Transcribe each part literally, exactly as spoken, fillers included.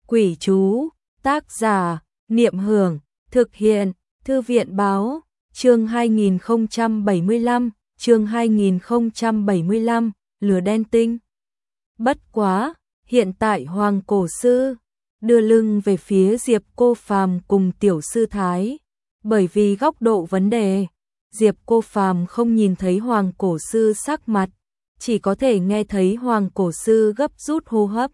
Quỷ chú, tác giả, Niệm Hưởng, thực hiện, Thư viện Báo, chương hai nghìn không trăm bảy mươi lăm, chương hai nghìn không trăm bảy mươi lăm, lửa đen tinh. Bất quá, hiện tại Hoàng Cổ Sư đưa lưng về phía Diệp Cô Phàm cùng Tiểu Sư Thái, bởi vì góc độ vấn đề, Diệp Cô Phàm không nhìn thấy Hoàng Cổ Sư sắc mặt, chỉ có thể nghe thấy Hoàng Cổ Sư gấp rút hô hấp.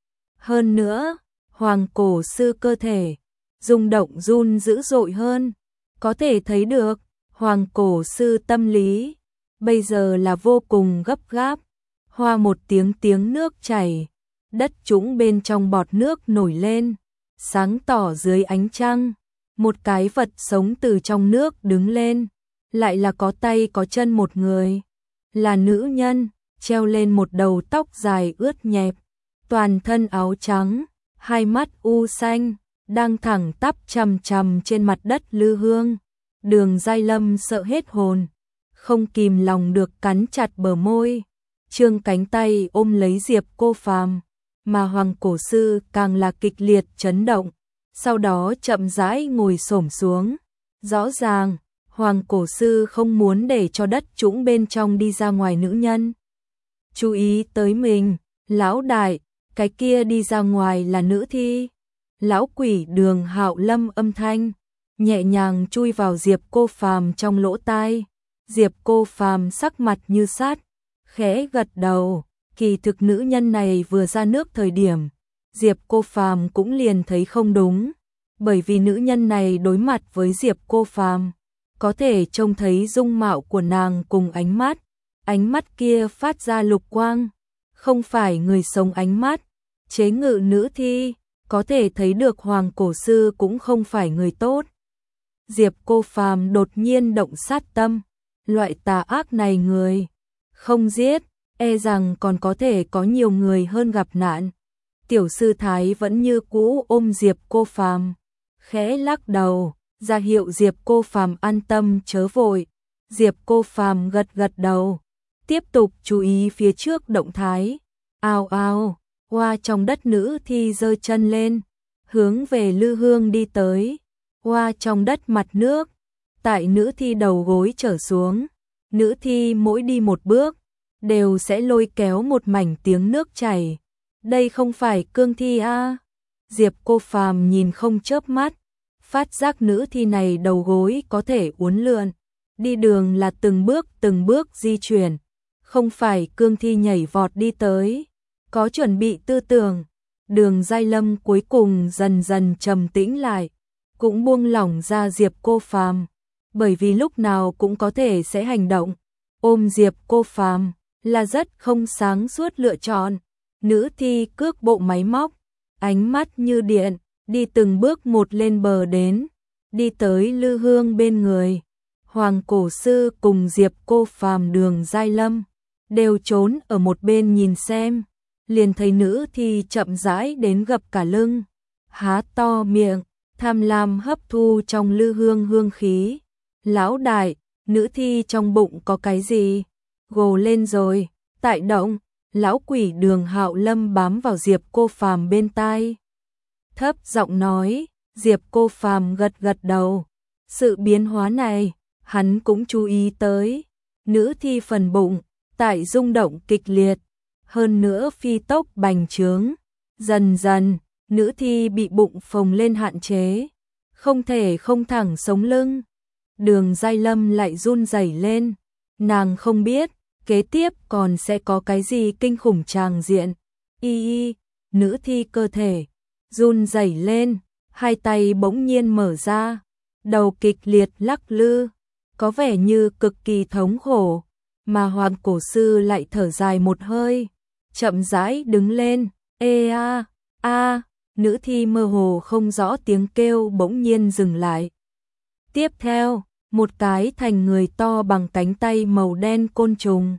Hơn nữa, Hoàng Cổ Sư cơ thể rung động run dữ dội hơn, có thể thấy được Hoàng Cổ Sư tâm lý bây giờ là vô cùng gấp gáp. Hoa một tiếng tiếng nước chảy, đất trũng bên trong bọt nước nổi lên, sáng tỏ dưới ánh trăng, một cái vật sống từ trong nước đứng lên, lại là có tay có chân một người, là nữ nhân, treo lên một đầu tóc dài ướt nhẹp, toàn thân áo trắng, hai mắt u xanh, đang thẳng tắp chằm chằm trên mặt đất Lư Hương. Đường Giai Lâm sợ hết hồn, không kìm lòng được cắn chặt bờ môi, trương cánh tay ôm lấy Diệp Cô Phàm, mà Hoàng Cổ Sư càng là kịch liệt chấn động, sau đó chậm rãi ngồi xổm xuống. Rõ ràng, Hoàng Cổ Sư không muốn để cho đất trũng bên trong đi ra ngoài nữ nhân chú ý tới mình. Lão đại, cái kia đi ra ngoài là nữ thi. Lão quỷ Đường Hạo Lâm âm thanh nhẹ nhàng chui vào Diệp Cô Phàm trong lỗ tai. Diệp Cô Phàm sắc mặt như sắt, khẽ gật đầu. Kỳ thực nữ nhân này vừa ra nước thời điểm, Diệp Cô Phàm cũng liền thấy không đúng, bởi vì nữ nhân này đối mặt với Diệp Cô Phàm, có thể trông thấy dung mạo của nàng cùng ánh mắt, ánh mắt kia phát ra lục quang, không phải người sống ánh mắt, chế ngự nữ thi, có thể thấy được Hoàng Cổ Sư cũng không phải người tốt. Diệp Cô Phàm đột nhiên động sát tâm, loại tà ác này người không giết, e rằng còn có thể có nhiều người hơn gặp nạn. Tiểu Sư Thái vẫn như cũ ôm Diệp Cô Phàm, khẽ lắc đầu, ra hiệu Diệp Cô Phàm an tâm chớ vội. Diệp Cô Phàm gật gật đầu, tiếp tục chú ý phía trước động thái. Ao ao, Hoa trong đất nữ thi giơ chân lên, hướng về Lư Hương đi tới. Hoa trong đất mặt nước, tại nữ thi đầu gối trở xuống, nữ thi mỗi đi một bước đều sẽ lôi kéo một mảnh tiếng nước chảy. Đây không phải cương thi a? À? Diệp Cô Phàm nhìn không chớp mắt, phát giác nữ thi này đầu gối có thể uốn lượn, đi đường là từng bước từng bước di chuyển, không phải cương thi nhảy vọt đi tới. Có chuẩn bị tư tưởng, Đường Giai Lâm cuối cùng dần dần trầm tĩnh lại, cũng buông lỏng ra Diệp Cô Phàm, bởi vì lúc nào cũng có thể sẽ hành động. Ôm Diệp Cô Phàm là rất không sáng suốt lựa chọn. Nữ thi cước bộ máy móc, ánh mắt như điện, đi từng bước một lên bờ đến, đi tới Lư Hương bên người. Hoàng Cổ Sư cùng Diệp Cô Phàm, Đường Giai Lâm đều trốn ở một bên nhìn xem, liền thấy nữ thi chậm rãi đến gập cả lưng, há to miệng, tham lam hấp thu trong Lư Hương hương khí. Lão đại, nữ thi trong bụng có cái gì? Gồ lên rồi, tại động. Lão quỷ Đường Hạo Lâm bám vào Diệp Cô Phàm bên tai, thấp giọng nói. Diệp Cô Phàm gật gật đầu. Sự biến hóa này, hắn cũng chú ý tới. Nữ thi phần bụng tại rung động kịch liệt, hơn nữa phi tốc bành trướng. Dần dần, nữ thi bị bụng phồng lên hạn chế, không thể không thẳng sống lưng. Đường Giai Lâm lại run rẩy lên, nàng không biết kế tiếp còn sẽ có cái gì kinh khủng tràng diện. Y y, nữ thi cơ thể run rẩy lên, hai tay bỗng nhiên mở ra, đầu kịch liệt lắc lư, có vẻ như cực kỳ thống khổ, mà Hoàng Cổ Sư lại thở dài một hơi, chậm rãi đứng lên. Ê a, a, nữ thi mơ hồ không rõ tiếng kêu bỗng nhiên dừng lại. Tiếp theo, một cái thành người to bằng cánh tay màu đen côn trùng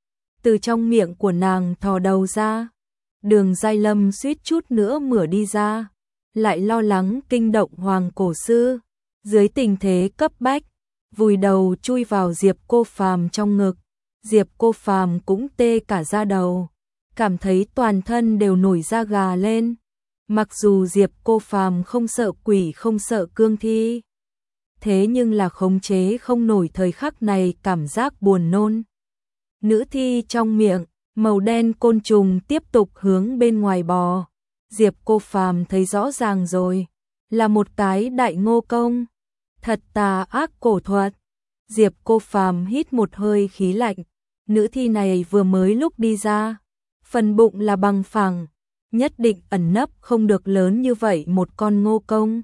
từ trong miệng của nàng thò đầu ra. Đường Giai Lâm suýt chút nữa mửa đi ra, lại lo lắng kinh động Hoàng Cổ Sư, dưới tình thế cấp bách, vùi đầu chui vào Diệp Cô Phàm trong ngực. Diệp Cô Phàm cũng tê cả da đầu, cảm thấy toàn thân đều nổi da gà lên, Mặc dù Diệp Cô Phàm không sợ quỷ không sợ cương thi, thế nhưng là khống chế không nổi thời khắc này cảm giác buồn nôn. Nữ thi trong miệng, màu đen côn trùng tiếp tục hướng bên ngoài bò. Diệp Cô Phàm thấy rõ ràng rồi, là một cái đại ngô công. Thật tà ác cổ thuật. Diệp Cô Phàm hít một hơi khí lạnh, nữ thi này vừa mới lúc đi ra, phần bụng là bằng phẳng, nhất định ẩn nấp không được lớn như vậy một con ngô công.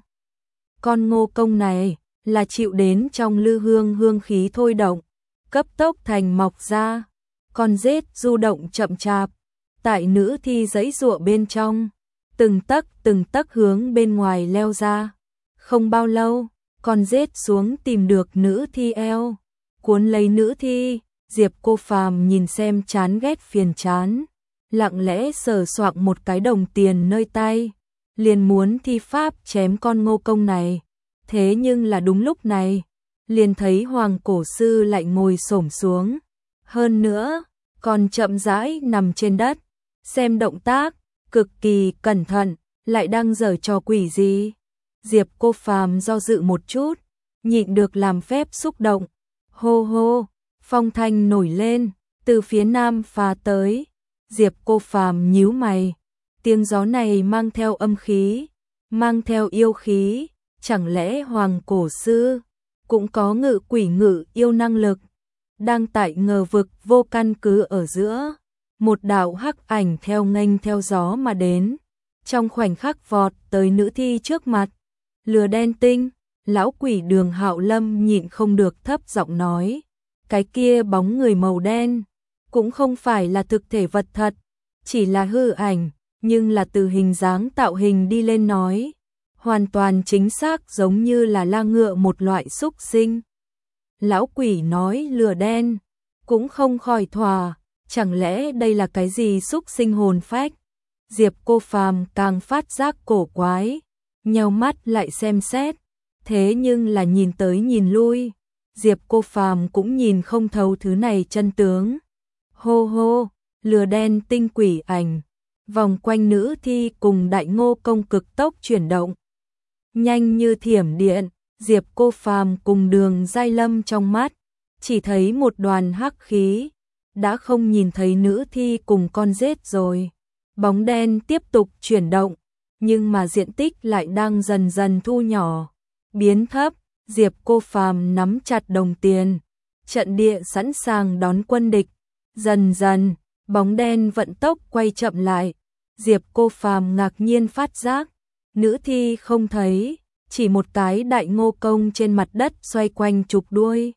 Con ngô công này là chịu đến trong lư hương hương khí thôi động, cấp tốc thành mọc ra. Con rết du động chậm chạp, tại nữ thi giãy giụa bên trong, từng tấc từng tấc hướng bên ngoài leo ra. Không bao lâu, con rết xuống tìm được nữ thi eo, cuốn lấy nữ thi. Diệp Cô Phàm nhìn xem chán ghét phiền chán, lặng lẽ sờ soạng một cái đồng tiền nơi tay, liền muốn thi pháp chém con ngô công này. Thế nhưng là đúng lúc này, liền thấy Hoàng Cổ Sư lại ngồi xổm xuống, hơn nữa còn chậm rãi nằm trên đất, xem động tác cực kỳ cẩn thận, lại đang giở trò quỷ gì. Diệp Cô Phàm do dự một chút, nhịn được làm phép xúc động. Hô hô, phong thanh nổi lên, từ phía nam phá tới. Diệp Cô Phàm nhíu mày, tiếng gió này mang theo âm khí, mang theo yêu khí, chẳng lẽ Hoàng Cổ Sư cũng có ngự quỷ ngự yêu năng lực? Đang tại ngờ vực vô căn cứ ở giữa, một đạo hắc ảnh theo nghênh theo gió mà đến, trong khoảnh khắc vọt tới nữ thi trước mặt. Lửa đen tinh, lão quỷ Đường Hạo Lâm nhịn không được thấp giọng nói, cái kia bóng người màu đen cũng không phải là thực thể vật thật, chỉ là hư ảnh, nhưng là từ hình dáng tạo hình đi lên nói, hoàn toàn chính xác giống như là la ngựa một loại xúc sinh. Lão quỷ nói lửa đen, cũng không khỏi thòa, chẳng lẽ đây là cái gì xúc sinh hồn phách? Diệp Cô Phàm càng phát giác cổ quái, nheo mắt lại xem xét, thế nhưng là nhìn tới nhìn lui, Diệp Cô Phàm cũng nhìn không thấu thứ này chân tướng. Hô hô, lửa đen tinh quỷ ảnh, vòng quanh nữ thi cùng đại ngô công cực tốc chuyển động. Nhanh như thiểm điện, Diệp Cô Phàm cùng Đường Giai Lâm trong mắt, chỉ thấy một đoàn hắc khí, đã không nhìn thấy nữ thi cùng con rết rồi. Bóng đen tiếp tục chuyển động, nhưng mà diện tích lại đang dần dần thu nhỏ, biến thấp. Diệp Cô Phàm nắm chặt đồng tiền, trận địa sẵn sàng đón quân địch. Dần dần, bóng đen vận tốc quay chậm lại. Diệp Cô Phàm ngạc nhiên phát giác, nữ thi không thấy, chỉ một cái đại ngô công trên mặt đất xoay quanh trục đuôi.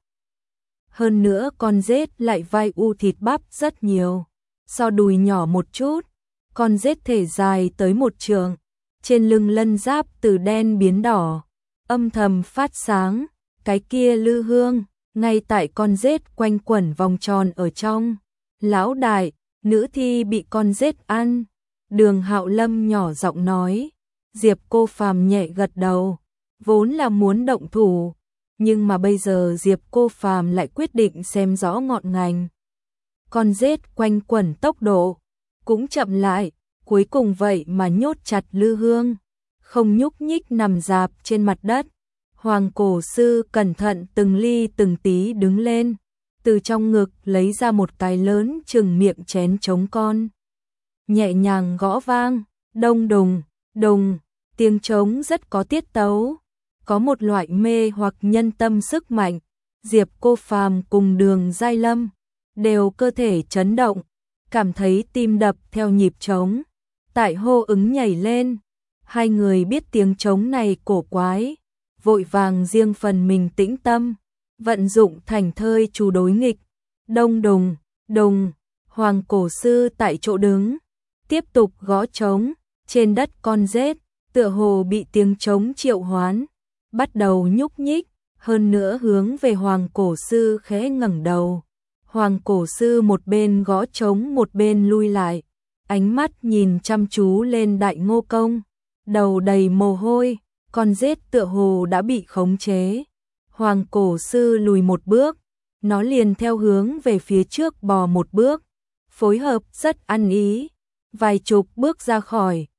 Hơn nữa con rết lại vai u thịt bắp rất nhiều, so đùi nhỏ một chút, con rết thể dài tới một trượng, trên lưng lân giáp từ đen biến đỏ, âm thầm phát sáng, cái kia lư hương, ngay tại con rết quanh quẩn vòng tròn ở trong. Lão đại, nữ thi bị con rết ăn. Đường Hạo Lâm nhỏ giọng nói. Diệp Cô Phàm nhẹ gật đầu, vốn là muốn động thủ, nhưng mà bây giờ Diệp Cô Phàm lại quyết định xem rõ ngọn ngành. Con rết quanh quẩn tốc độ cũng chậm lại, cuối cùng vậy mà nhốt chặt lư hương, không nhúc nhích nằm rạp trên mặt đất. Hoàng Cổ Sư cẩn thận từng ly từng tí đứng lên, từ trong ngực lấy ra một cái lớn chừng miệng chén trống con, nhẹ nhàng gõ vang, đông đùng, đùng, tiếng trống rất có tiết tấu, có một loại mê hoặc nhân tâm sức mạnh. Diệp Cô Phàm cùng Đường Giai Lâm đều cơ thể chấn động, cảm thấy tim đập theo nhịp trống, tại hô ứng nhảy lên. Hai người biết tiếng trống này cổ quái, vội vàng riêng phần mình tĩnh tâm, vận dụng thành thơi chủ đối nghịch. Đông đùng, đùng, Hoàng Cổ Sư tại chỗ đứng, tiếp tục gõ trống, trên đất con rết, tựa hồ bị tiếng trống triệu hoán, bắt đầu nhúc nhích, hơn nữa hướng về Hoàng Cổ Sư khẽ ngẩng đầu. Hoàng Cổ Sư một bên gõ trống một bên lui lại, ánh mắt nhìn chăm chú lên đại ngô công, đầu đầy mồ hôi, con rết tựa hồ đã bị khống chế. Hoàng Cổ Sư lùi một bước, nó liền theo hướng về phía trước bò một bước, phối hợp rất ăn ý, vài chục bước ra khỏi.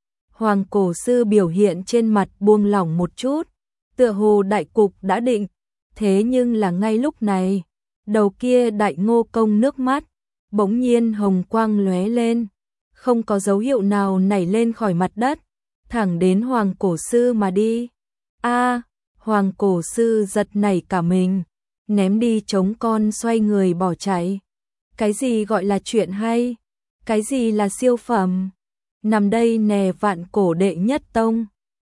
Hoàng cổ sư biểu hiện trên mặt buông lỏng một chút, tựa hồ đại cục đã định, thế nhưng là ngay lúc này, đầu kia đại ngô công nước mắt, bỗng nhiên hồng quang lóe lên, không có dấu hiệu nào nảy lên khỏi mặt đất, thẳng đến Hoàng cổ sư mà đi. A, Hoàng cổ sư giật nảy cả mình, ném đi trống con xoay người bỏ chạy. Cái gì gọi là chuyện hay? Cái gì là siêu phẩm? Nằm đây nè vạn cổ đệ nhất tông.